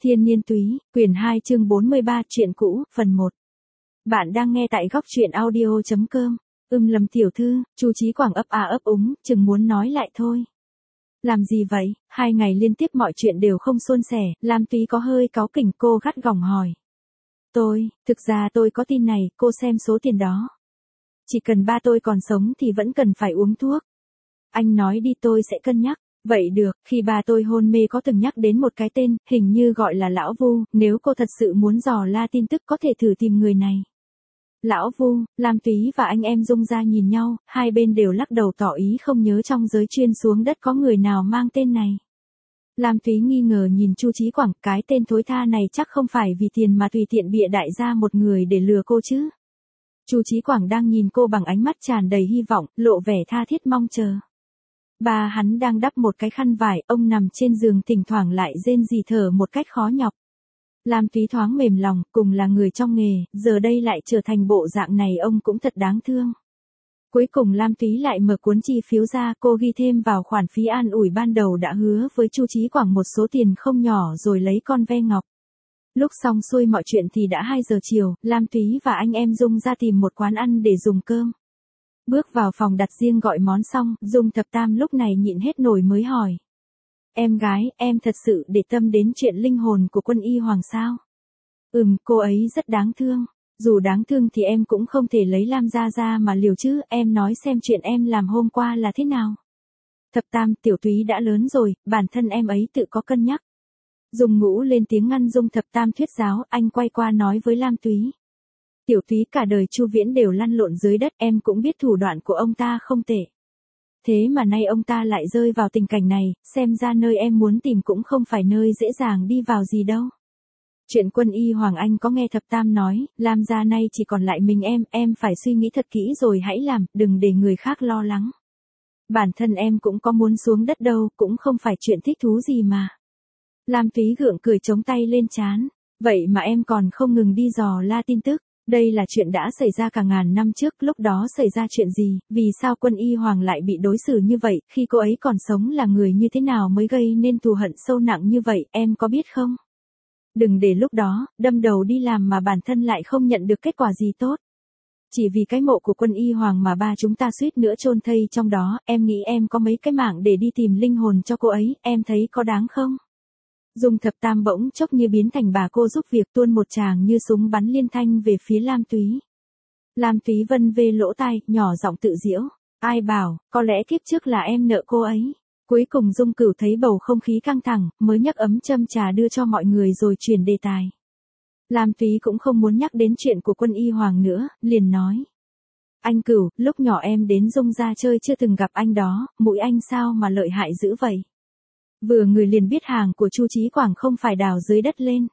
Thiên Niên Túy, quyển 2 chương 43, truyện cũ, phần 1. Bạn đang nghe tại góc truyện audio.com. Lâm tiểu thư, Chu Chí Quảng ấp a ấp úng, chừng muốn nói lại thôi. Làm gì vậy? 2 ngày liên tiếp mọi chuyện đều không suôn sẻ, Lam Túy có hơi cáu kỉnh, cô gắt gỏng hỏi. Thực ra tôi có tin này, cô xem số tiền đó. Chỉ cần ba tôi còn sống thì vẫn cần phải uống thuốc. Anh nói đi, tôi sẽ cân nhắc. Vậy được, khi ba tôi hôn mê có từng nhắc đến một cái tên, hình như gọi là Lão Vu, nếu cô thật sự muốn dò la tin tức có thể thử tìm người này. Lão Vu, Lam Túy và anh em Dung ra nhìn nhau, hai bên đều lắc đầu tỏ ý không nhớ trong giới chuyên xuống đất có người nào mang tên này. Lam Túy nghi ngờ nhìn Chu Chí Quảng, cái tên thối tha này chắc không phải vì tiền mà tùy tiện bịa đại ra một người để lừa cô chứ. Chu Chí Quảng đang nhìn cô bằng ánh mắt tràn đầy hy vọng, lộ vẻ tha thiết mong chờ. Ba hắn đang đắp một cái khăn vải, ông nằm trên giường thỉnh thoảng lại rên rỉ thở một cách khó nhọc. Lam Túy thoáng mềm lòng, cùng là người trong nghề, giờ đây lại trở thành bộ dạng này, ông cũng thật đáng thương. Cuối cùng Lam Túy lại mở cuốn chi phiếu ra, cô ghi thêm vào khoản phí an ủi ban đầu đã hứa với Chu Chí Quảng một số tiền không nhỏ rồi lấy con ve ngọc. Lúc xong xuôi mọi chuyện thì đã 2 giờ chiều, Lam Túy và anh em Dung ra tìm một quán ăn để dùng cơm. Bước vào phòng đặt riêng gọi món xong, Dung Thập Tam lúc này nhịn hết nổi mới hỏi. Em gái, em thật sự để tâm đến chuyện linh hồn của Quân Y Hoàng sao? Cô ấy rất đáng thương. Dù đáng thương thì em cũng không thể lấy Lam gia ra mà liều chứ, em nói xem chuyện em làm hôm qua là thế nào? Thập Tam, Tiểu Túy đã lớn rồi, bản thân em ấy tự có cân nhắc. Dung Ngũ lên tiếng ngăn Dung Thập Tam thuyết giáo, anh quay qua nói với Lam Túy. Tiểu Túy cả đời Chu Viễn đều lăn lộn dưới đất, em cũng biết thủ đoạn của ông ta không tệ. Thế mà nay ông ta lại rơi vào tình cảnh này, xem ra nơi em muốn tìm cũng không phải nơi dễ dàng đi vào gì đâu. Chuyện Quân Y Hoàng anh có nghe Thập Tam nói, Lam gia nay chỉ còn lại mình em phải suy nghĩ thật kỹ rồi hãy làm, đừng để người khác lo lắng. Bản thân em cũng có muốn xuống đất đâu, cũng không phải chuyện thích thú gì mà. Lam Túy gượng cười chống tay lên trán, vậy mà em còn không ngừng đi dò la tin tức. Đây là chuyện đã xảy ra cả ngàn năm trước, lúc đó xảy ra chuyện gì, vì sao Quân Y Hoàng lại bị đối xử như vậy, khi cô ấy còn sống là người như thế nào mới gây nên thù hận sâu nặng như vậy, em có biết không? Đừng để lúc đó, đâm đầu đi làm mà bản thân lại không nhận được kết quả gì tốt. Chỉ vì cái mộ của Quân Y Hoàng mà ba chúng ta suýt nữa chôn thây trong đó, em nghĩ em có mấy cái mạng để đi tìm linh hồn cho cô ấy, em thấy có đáng không? Dung Thập Tam bỗng chốc như biến thành bà cô giúp việc, tuôn một tràng như súng bắn liên thanh về phía Lam Túy. Lam Túy vân vê lỗ tai, nhỏ giọng tự giễu. Ai bảo, có lẽ kiếp trước là em nợ cô ấy. Cuối cùng Dung Cửu thấy bầu không khí căng thẳng, mới nhấc ấm châm trà đưa cho mọi người rồi chuyển đề tài. Lam Túy cũng không muốn nhắc đến chuyện của Quân Y Hoàng nữa, liền nói. Anh Cửu, lúc nhỏ em đến Dung gia chơi chưa từng gặp anh đó, mũi anh sao mà lợi hại dữ vậy? Vừa người liền biết hàng của Chu Chí Quảng không phải đào dưới đất lên.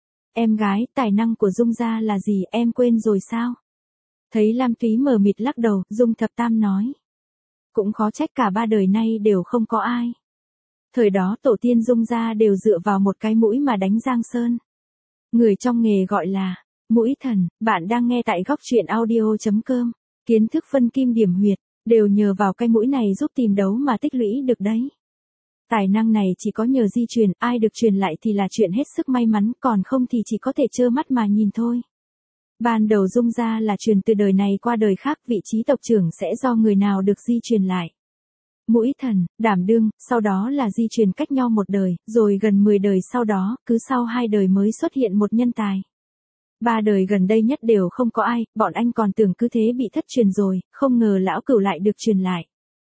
Em gái, tài năng của Dung gia là gì, em quên rồi sao? Thấy Lam Túy mờ mịt lắc đầu, Dung Thập Tam nói. Cũng khó trách cả 3 đời nay đều không có ai. Thời đó tổ tiên Dung gia đều dựa vào một cái mũi mà đánh Giang Sơn. Người trong nghề gọi là mũi thần. Bạn đang nghe tại góc truyện audio.com. Kiến thức phân kim điểm huyệt, đều nhờ vào cái mũi này giúp tìm đấu mà tích lũy được đấy. Tài năng này chỉ có nhờ di truyền, ai được truyền lại thì là chuyện hết sức may mắn, còn không thì chỉ có thể trơ mắt mà nhìn thôi. Ban đầu Dung gia là truyền từ đời này qua đời khác, vị trí tộc trưởng sẽ do người nào được di truyền lại. Mũi thần, đảm đương, sau đó là di truyền cách nhau một đời, rồi gần 10 đời sau đó, cứ sau 2 đời mới xuất hiện một nhân tài. 3 đời gần đây nhất đều không có ai, bọn anh còn tưởng cứ thế bị thất truyền rồi, không ngờ lão Cửu lại được truyền lại.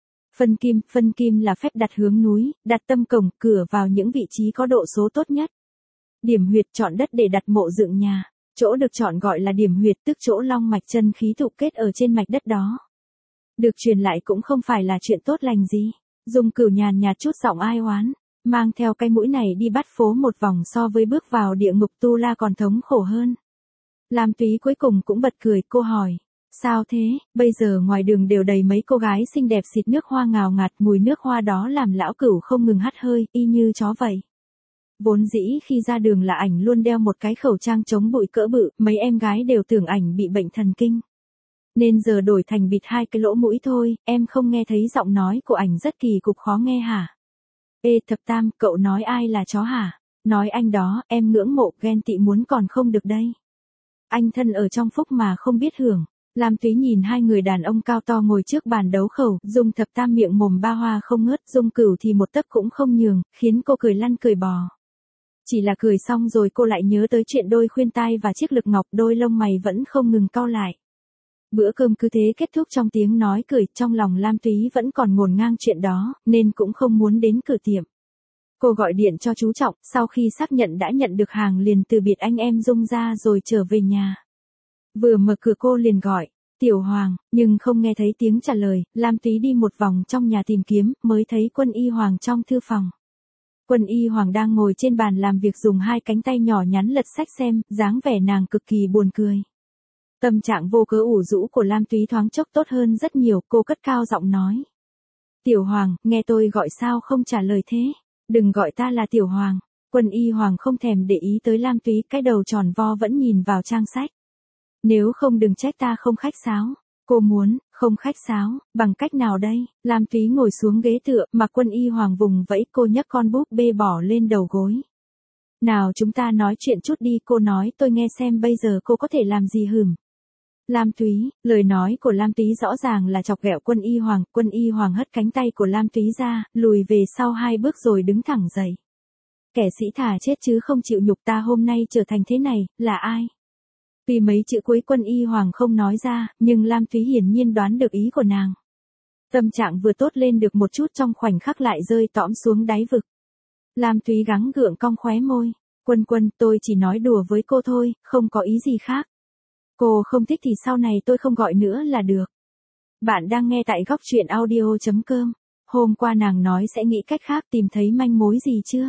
Phân kim là phép đặt hướng núi, đặt tâm cổng, cửa vào những vị trí có độ số tốt nhất. Điểm huyệt, chọn đất để đặt mộ dựng nhà. Chỗ được chọn gọi là điểm huyệt, tức chỗ long mạch chân khí tụ kết ở trên mạch đất đó. Được truyền lại cũng không phải là chuyện tốt lành gì. Dung Cửu nhàn nhạt chút giọng ai oán, mang theo cái mũi này đi bắt phố một vòng so với bước vào địa ngục tu la còn thống khổ hơn. Lam Túy cuối cùng cũng bật cười, cô hỏi. Sao thế, bây giờ ngoài đường đều đầy mấy cô gái xinh đẹp xịt nước hoa ngào ngạt, mùi nước hoa đó làm lão Cửu không ngừng hắt hơi, y như chó vậy. Vốn dĩ khi ra đường là ảnh luôn đeo một cái khẩu trang chống bụi cỡ bự, mấy em gái đều tưởng ảnh bị bệnh thần kinh. Nên giờ đổi thành bịt 2 cái lỗ mũi thôi, em không nghe thấy giọng nói của ảnh rất kỳ cục khó nghe hả? Ê Thập Tam, cậu nói ai là chó hả? Nói anh đó, em ngưỡng mộ, ghen tị muốn còn không được đây. Anh thân ở trong phúc mà không biết hưởng. Lam Túy nhìn hai người đàn ông cao to ngồi trước bàn đấu khẩu, Dung Thập Tam miệng mồm ba hoa không ngớt, Dung Cửu thì một tấc cũng không nhường, khiến cô cười lăn cười bò. Chỉ là cười xong rồi cô lại nhớ tới chuyện đôi khuyên tai và chiếc lực ngọc, đôi lông mày vẫn không ngừng cau lại. Bữa cơm cứ thế kết thúc trong tiếng nói cười, trong lòng Lam Túy vẫn còn ngổn ngang chuyện đó, nên cũng không muốn đến cửa tiệm. Cô gọi điện cho chú Trọng, sau khi xác nhận đã nhận được hàng liền từ biệt anh em Dung ra rồi trở về nhà. Vừa mở cửa cô liền gọi, Tiểu Hoàng, nhưng không nghe thấy tiếng trả lời, Lam Túy đi một vòng trong nhà tìm kiếm, mới thấy Quân Y Hoàng trong thư phòng. Quân Y Hoàng đang ngồi trên bàn làm việc dùng hai cánh tay nhỏ nhắn lật sách xem, dáng vẻ nàng cực kỳ buồn cười. Tâm trạng vô cớ ủ rũ của Lam Túy thoáng chốc tốt hơn rất nhiều, cô cất cao giọng nói. Tiểu Hoàng, nghe tôi gọi sao không trả lời thế? Đừng gọi ta là Tiểu Hoàng. Quân Y Hoàng không thèm để ý tới Lam Túy, cái đầu tròn vo vẫn nhìn vào trang sách. Nếu không đừng trách ta không khách sáo. Cô muốn, không khách sáo, bằng cách nào đây? Lam Túy ngồi xuống ghế tựa, mà Quân Y Hoàng vùng vẫy, cô nhấc con búp bê bỏ lên đầu gối. Nào chúng ta nói chuyện chút đi, cô nói tôi nghe xem bây giờ cô có thể làm gì hửm. Lam Túy, lời nói của Lam Túy rõ ràng là chọc ghẹo Quân Y Hoàng hất cánh tay của Lam Túy ra, lùi về sau 2 bước rồi đứng thẳng dậy. Kẻ sĩ thà chết chứ không chịu nhục, ta hôm nay trở thành thế này, là ai? Vì mấy chữ cuối Quân Y Hoàng không nói ra, nhưng Lam Túy hiển nhiên đoán được ý của nàng. Tâm trạng vừa tốt lên được một chút trong khoảnh khắc lại rơi tõm xuống đáy vực. Lam Túy gắng gượng cong khóe môi. Quân, tôi chỉ nói đùa với cô thôi, không có ý gì khác. Cô không thích thì sau này tôi không gọi nữa là được. Bạn đang nghe tại góc truyện audio.com. Hôm qua nàng nói sẽ nghĩ cách khác, tìm thấy manh mối gì chưa?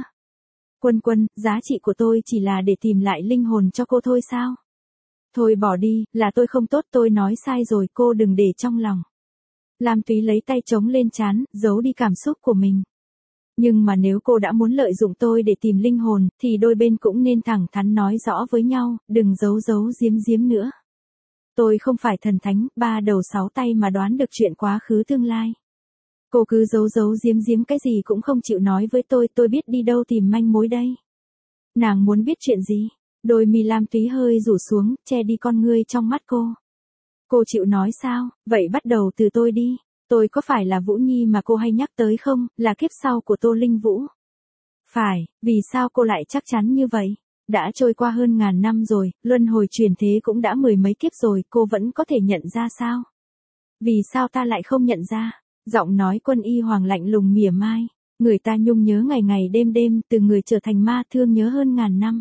Quân, giá trị của tôi chỉ là để tìm lại linh hồn cho cô thôi sao? Thôi bỏ đi, là tôi không tốt, tôi nói sai rồi, cô đừng để trong lòng. Lam Túy lấy tay chống lên trán, giấu đi cảm xúc của mình. Nhưng mà nếu cô đã muốn lợi dụng tôi để tìm linh hồn, thì đôi bên cũng nên thẳng thắn nói rõ với nhau, đừng giấu giếm nữa. Tôi không phải thần thánh, 3 đầu 6 tay mà đoán được chuyện quá khứ tương lai. Cô cứ giấu giếm cái gì cũng không chịu nói với tôi biết đi đâu tìm manh mối đây. Nàng muốn biết chuyện gì? Đôi mi Lam Túy hơi rủ xuống, che đi con ngươi trong mắt cô. Cô chịu nói sao? Vậy bắt đầu từ tôi đi. Tôi có phải là Vũ Nhi mà cô hay nhắc tới không, là kiếp sau của Tô Linh Vũ? Phải, vì sao cô lại chắc chắn như vậy? Đã trôi qua hơn 1000 năm rồi, luân hồi chuyển thế cũng đã 10 mấy kiếp rồi, cô vẫn có thể nhận ra sao? Vì sao ta lại không nhận ra? Giọng nói Quân Y Hoàng lạnh lùng mỉa mai. Người ta nhung nhớ ngày đêm, từ người trở thành ma, thương nhớ hơn 1000 năm.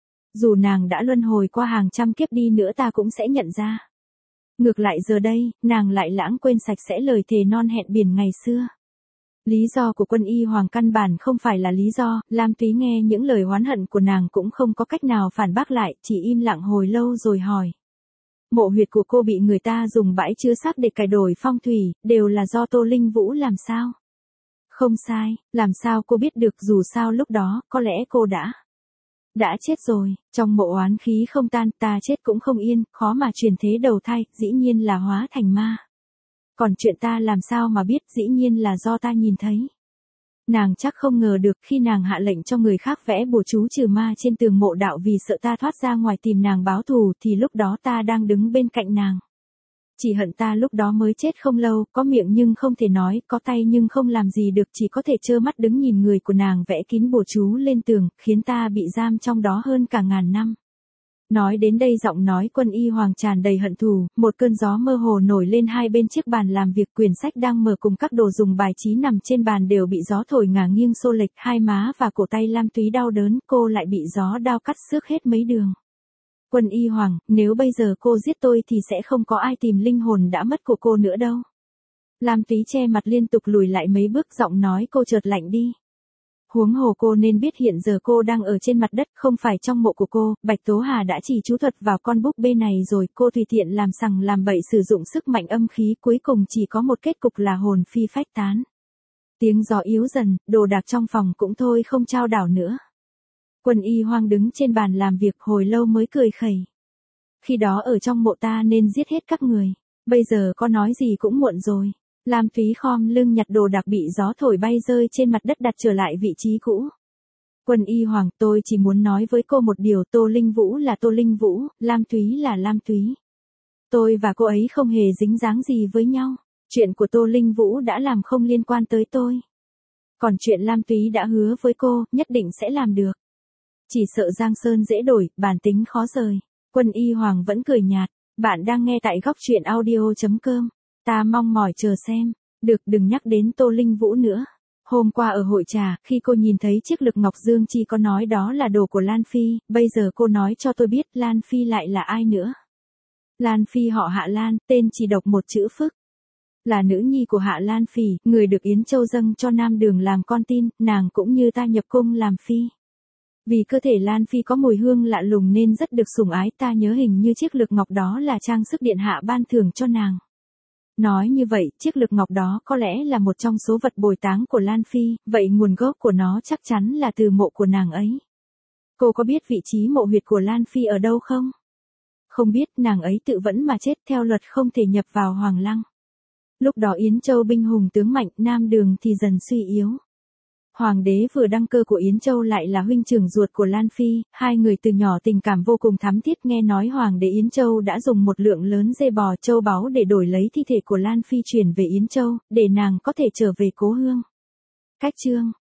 Dù nàng đã luân hồi qua hàng trăm kiếp đi nữa ta cũng sẽ nhận ra. Ngược lại giờ đây, nàng lại lãng quên sạch sẽ lời thề non hẹn biển ngày xưa. Lý do của Quân Y Hoàng căn bản không phải là lý do, Lam Túy nghe những lời oán hận của nàng cũng không có cách nào phản bác lại, chỉ im lặng hồi lâu rồi hỏi. Mộ huyệt của cô bị người ta dùng bãi chứa xác để cải đổi phong thủy, đều là do Tô Linh Vũ làm sao? Không sai, làm sao cô biết được, dù sao lúc đó, có lẽ cô đã chết rồi, trong mộ oán khí không tan, ta chết cũng không yên, khó mà chuyển thế đầu thai, dĩ nhiên là hóa thành ma. Còn chuyện ta làm sao mà biết, dĩ nhiên là do ta nhìn thấy. Nàng chắc không ngờ được khi nàng hạ lệnh cho người khác vẽ bùa chú trừ ma trên tường mộ đạo vì sợ ta thoát ra ngoài tìm nàng báo thù thì lúc đó ta đang đứng bên cạnh nàng. Chỉ hận ta lúc đó mới chết không lâu, có miệng nhưng không thể nói, có tay nhưng không làm gì được, chỉ có thể trơ mắt đứng nhìn người của nàng vẽ kín bùa chú lên tường, khiến ta bị giam trong đó hơn cả 1000 năm. Nói đến đây giọng nói Quân Y Hoàng tràn đầy hận thù, một cơn gió mơ hồ nổi lên hai bên chiếc bàn làm việc, quyển sách đang mở cùng các đồ dùng bài trí nằm trên bàn đều bị gió thổi ngả nghiêng xô lệch, hai má và cổ tay Lam Túy đau đớn, cô lại bị gió đao cắt xước hết mấy đường. Quân Y Hoàng, nếu bây giờ cô giết tôi thì sẽ không có ai tìm linh hồn đã mất của cô nữa đâu. Lam Túy che mặt liên tục lùi lại mấy bước, giọng nói cô chợt lạnh đi. Huống hồ cô nên biết hiện giờ cô đang ở trên mặt đất, không phải trong mộ của cô, Bạch Tố Hà đã chỉ chú thuật vào con búp bê này rồi, cô tùy tiện làm sằng làm bậy sử dụng sức mạnh âm khí, cuối cùng chỉ có một kết cục là hồn phi phách tán. Tiếng gió yếu dần, đồ đạc trong phòng cũng thôi không chao đảo nữa. Quân Y Hoàng đứng trên bàn làm việc hồi lâu mới cười khẩy. Khi đó ở trong mộ ta nên giết hết các người, bây giờ có nói gì cũng muộn rồi. Lam Túy khom lưng nhặt đồ đạc bị gió thổi bay rơi trên mặt đất đặt trở lại vị trí cũ. Quân y hoàng, tôi chỉ muốn nói với cô một điều, Tô Linh Vũ là Tô Linh Vũ, Lam Túy là Lam Túy. Tôi và cô ấy không hề dính dáng gì với nhau. Chuyện của Tô Linh Vũ đã làm không liên quan tới tôi. Còn chuyện Lam Túy đã hứa với cô, nhất định sẽ làm được. Chỉ sợ Giang Sơn dễ đổi, bản tính khó rời. Quân y hoàng vẫn cười nhạt. Bạn đang nghe tại góc truyện audio.com. Ta mong mỏi chờ xem. Được, đừng nhắc đến Tô Linh Vũ nữa. Hôm qua ở hội trà, khi cô nhìn thấy chiếc lực ngọc Dương Chi có nói đó là đồ của Lan Phi, bây giờ cô nói cho tôi biết Lan Phi lại là ai nữa. Lan Phi họ Hạ Lan, tên chỉ độc một chữ Phức. Là nữ nhi của Hạ Lan Phỉ, người được Yến Châu dâng cho Nam Đường làm con tin, nàng cũng như ta nhập cung làm phi. Vì cơ thể Lan Phi có mùi hương lạ lùng nên rất được sủng ái, ta nhớ hình như chiếc lực ngọc đó là trang sức điện hạ ban thưởng cho nàng. Nói như vậy, chiếc lực ngọc đó có lẽ là một trong số vật bồi táng của Lan Phi, vậy nguồn gốc của nó chắc chắn là từ mộ của nàng ấy. Cô có biết vị trí mộ huyệt của Lan Phi ở đâu không? Không biết, nàng ấy tự vẫn mà chết, theo luật không thể nhập vào Hoàng Lăng. Lúc đó Yến Châu binh hùng tướng mạnh, Nam Đường thì dần suy yếu. Hoàng đế vừa đăng cơ của Yến Châu lại là huynh trưởng ruột của Lan Phi, hai người từ nhỏ tình cảm vô cùng thắm thiết. Nghe nói Hoàng đế Yến Châu đã dùng một lượng lớn dê bò châu báu để đổi lấy thi thể của Lan Phi chuyển về Yến Châu, để nàng có thể trở về cố hương. Cách chương